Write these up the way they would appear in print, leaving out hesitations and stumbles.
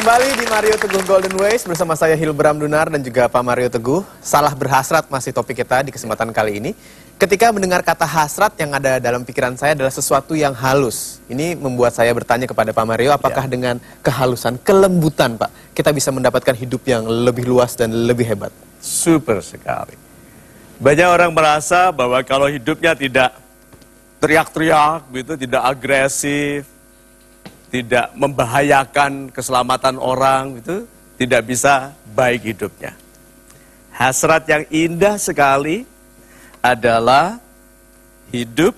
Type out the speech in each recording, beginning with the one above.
Kembali di Mario Teguh Golden Ways bersama saya Hilbram Dunar dan juga Pak Mario Teguh. Salah berhasrat masih topik kita di kesempatan kali ini. Ketika mendengar kata hasrat, yang ada dalam pikiran saya adalah sesuatu yang halus. Ini membuat saya bertanya kepada Pak Mario, apakah dengan kehalusan, kelembutan Pak, kita bisa mendapatkan hidup yang lebih luas dan lebih hebat? Super sekali. Banyak orang merasa bahwa kalau hidupnya tidak teriak-teriak, gitu, tidak agresif, tidak membahayakan keselamatan orang, itu tidak bisa baik hidupnya. Hasrat yang indah sekali adalah hidup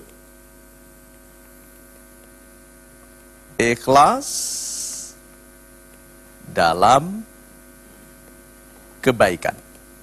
ikhlas dalam kebaikan.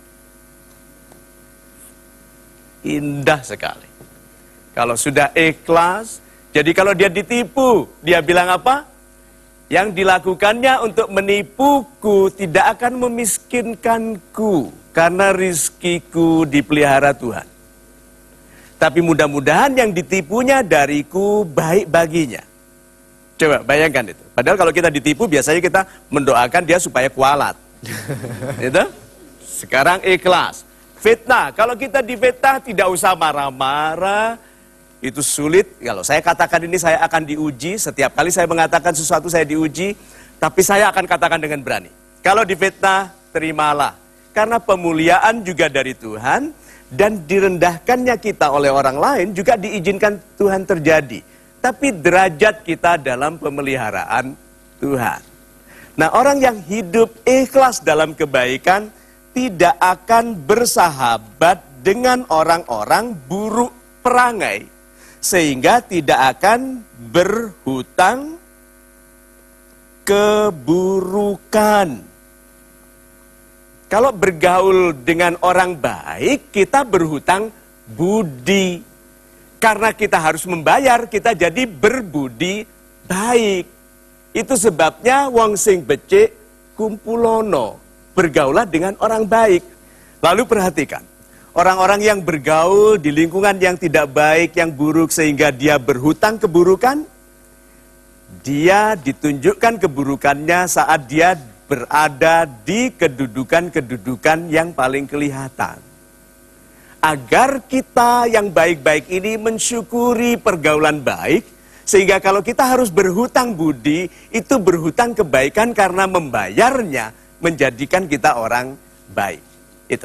Indah sekali. Kalau sudah ikhlas, jadi kalau dia ditipu, dia bilang apa? Yang dilakukannya untuk menipuku tidak akan memiskinkanku, karena rizkiku dipelihara Tuhan. Tapi mudah-mudahan yang ditipunya dariku baik baginya. Coba bayangkan itu. Padahal kalau kita ditipu biasanya kita mendoakan dia supaya kualat. Itu? Sekarang ikhlas. Fitnah, kalau kita difitnah tidak usah marah-marah. Itu sulit. Kalau saya katakan ini saya akan diuji. Setiap kali saya mengatakan sesuatu saya diuji. Tapi saya akan katakan dengan berani. Kalau difitnah, terimalah. Karena pemuliaan juga dari Tuhan. Dan direndahkannya kita oleh orang lain juga diizinkan Tuhan terjadi. Tapi derajat kita dalam pemeliharaan Tuhan. Nah, orang yang hidup ikhlas dalam kebaikan tidak akan bersahabat dengan orang-orang buruk perangai. Sehingga tidak akan berhutang keburukan. Kalau bergaul dengan orang baik, kita berhutang budi. Karena kita harus membayar, kita jadi berbudi baik. Itu sebabnya wong sing becik kumpulono. Bergaulah dengan orang baik. Lalu perhatikan. Orang-orang yang bergaul di lingkungan yang tidak baik, yang buruk, sehingga dia berhutang keburukan, dia ditunjukkan keburukannya saat dia berada di kedudukan-kedudukan yang paling kelihatan. Agar kita yang baik-baik ini mensyukuri pergaulan baik, sehingga kalau kita harus berhutang budi, itu berhutang kebaikan karena membayarnya menjadikan kita orang baik. Itu.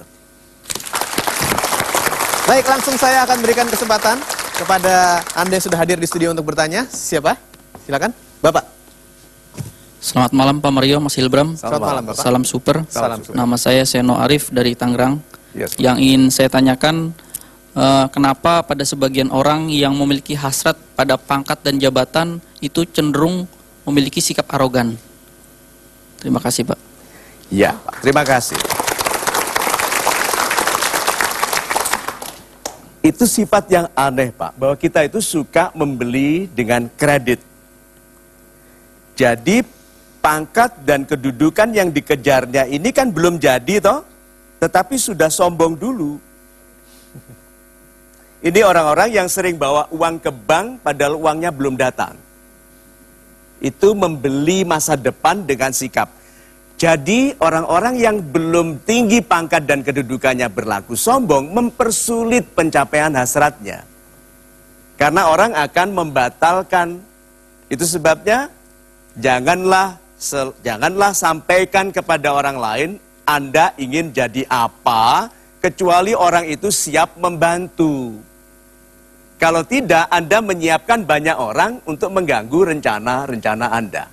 Baik, langsung saya akan berikan kesempatan kepada Anda yang sudah hadir di studio untuk bertanya. Siapa? Silakan, Bapak. Selamat malam Pak Mario, Mas Hilbram. Selamat malam, Bapak. Salam super. Salam super. Nama saya Seno Arif dari Tangerang. Yes. Yang ingin saya tanyakan, kenapa pada sebagian orang yang memiliki hasrat pada pangkat dan jabatan itu cenderung memiliki sikap arogan? Terima kasih Pak. Ya, terima kasih. Itu sifat yang aneh Pak, bahwa kita itu suka membeli dengan kredit. Jadi pangkat dan kedudukan yang dikejarnya ini kan belum jadi toh, tetapi sudah sombong dulu. Ini orang-orang yang sering bawa uang ke bank padahal uangnya belum datang. Itu membeli masa depan dengan sikap. Jadi orang-orang yang belum tinggi pangkat dan kedudukannya berlaku sombong mempersulit pencapaian hasratnya. Karena orang akan membatalkan. Itu sebabnya janganlah sampaikan kepada orang lain Anda ingin jadi apa, kecuali orang itu siap membantu. Kalau tidak, Anda menyiapkan banyak orang untuk mengganggu rencana-rencana Anda.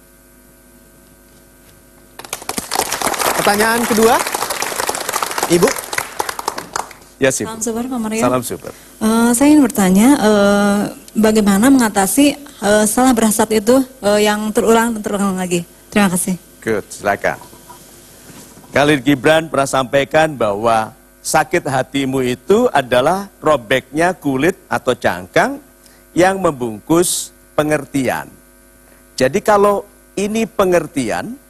Pertanyaan kedua, Ibu. Ya, sih. Salam super Pak Mario. Salam super. Saya ingin bertanya, bagaimana mengatasi salah berhasrat itu yang terulang dan terulang lagi? Terima kasih. Good, silakan. Khalil Gibran pernah sampaikan bahwa sakit hatimu itu adalah robeknya kulit atau cangkang yang membungkus pengertian. Jadi kalau ini pengertian,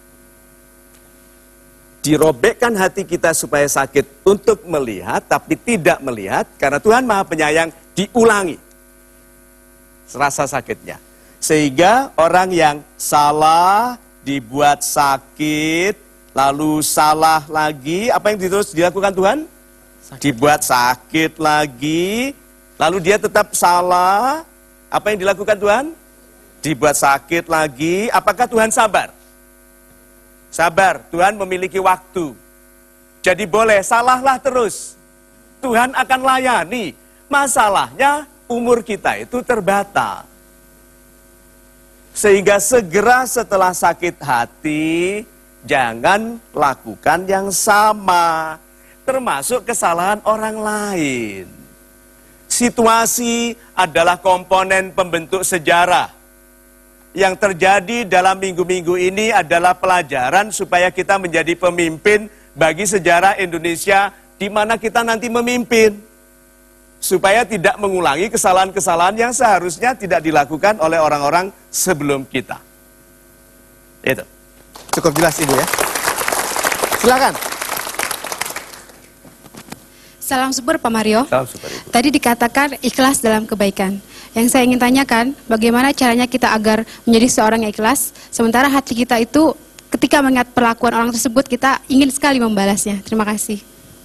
dirobekkan hati kita supaya sakit untuk melihat, tapi tidak melihat, karena Tuhan Maha Penyayang, diulangi rasa sakitnya. Sehingga orang yang salah dibuat sakit, lalu salah lagi. Apa yang terus dilakukan Tuhan? Dibuat sakit lagi, lalu dia tetap salah. Apa yang dilakukan Tuhan? Dibuat sakit lagi. Apakah Tuhan sabar? Sabar, Tuhan memiliki waktu. Jadi boleh, salahlah terus. Tuhan akan layani. Masalahnya umur kita itu terbatas. Sehingga segera setelah sakit hati, jangan lakukan yang sama. Termasuk kesalahan orang lain. Situasi adalah komponen pembentuk sejarah. Yang terjadi dalam minggu-minggu ini adalah pelajaran supaya kita menjadi pemimpin bagi sejarah Indonesia di mana kita nanti memimpin. Supaya tidak mengulangi kesalahan-kesalahan yang seharusnya tidak dilakukan oleh orang-orang sebelum kita. Itu. Cukup jelas Ibu ya. Silakan. Salam super Pak Mario. Salam super Ibu. Tadi dikatakan ikhlas dalam kebaikan. Yang saya ingin tanyakan, bagaimana caranya kita agar menjadi seorang yang ikhlas, sementara hati kita itu ketika mengingat perlakuan orang tersebut, kita ingin sekali membalasnya. Terima kasih.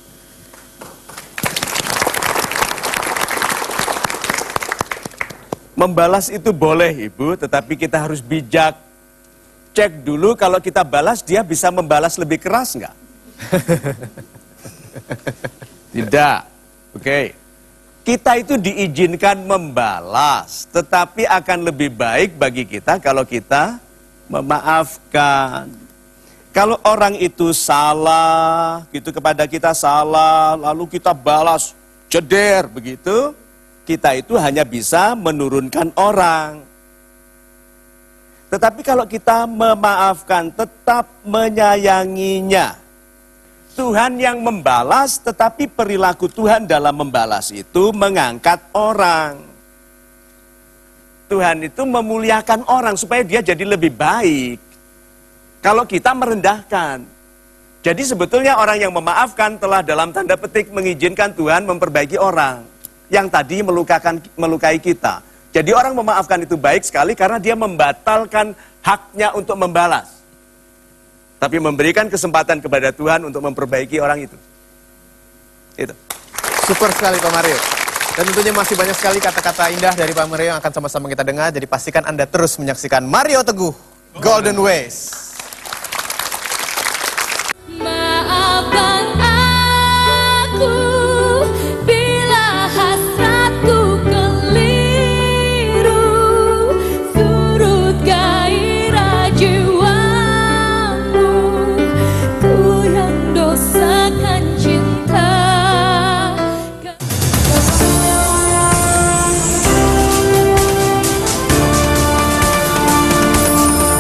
Membalas itu boleh Ibu, tetapi kita harus bijak. Cek dulu kalau kita balas, dia bisa membalas lebih keras nggak? Tidak. Oke. Kita itu diizinkan membalas, tetapi akan lebih baik bagi kita kalau kita memaafkan. Kalau orang itu salah, gitu kepada kita salah, lalu kita balas, jeder, begitu, kita itu hanya bisa menurunkan orang. Tetapi kalau kita memaafkan, tetap menyayanginya. Tuhan yang membalas, tetapi perilaku Tuhan dalam membalas itu mengangkat orang. Tuhan itu memuliakan orang supaya dia jadi lebih baik. Kalau kita merendahkan. Jadi sebetulnya orang yang memaafkan telah dalam tanda petik mengizinkan Tuhan memperbaiki orang yang tadi melukai kita. Jadi orang memaafkan itu baik sekali karena dia membatalkan haknya untuk membalas. Tapi memberikan kesempatan kepada Tuhan untuk memperbaiki orang itu. Itu. Super sekali Pak Mario. Dan tentunya masih banyak sekali kata-kata indah dari Pak Mario yang akan sama-sama kita dengar. Jadi pastikan Anda terus menyaksikan Mario Teguh Golden Ways.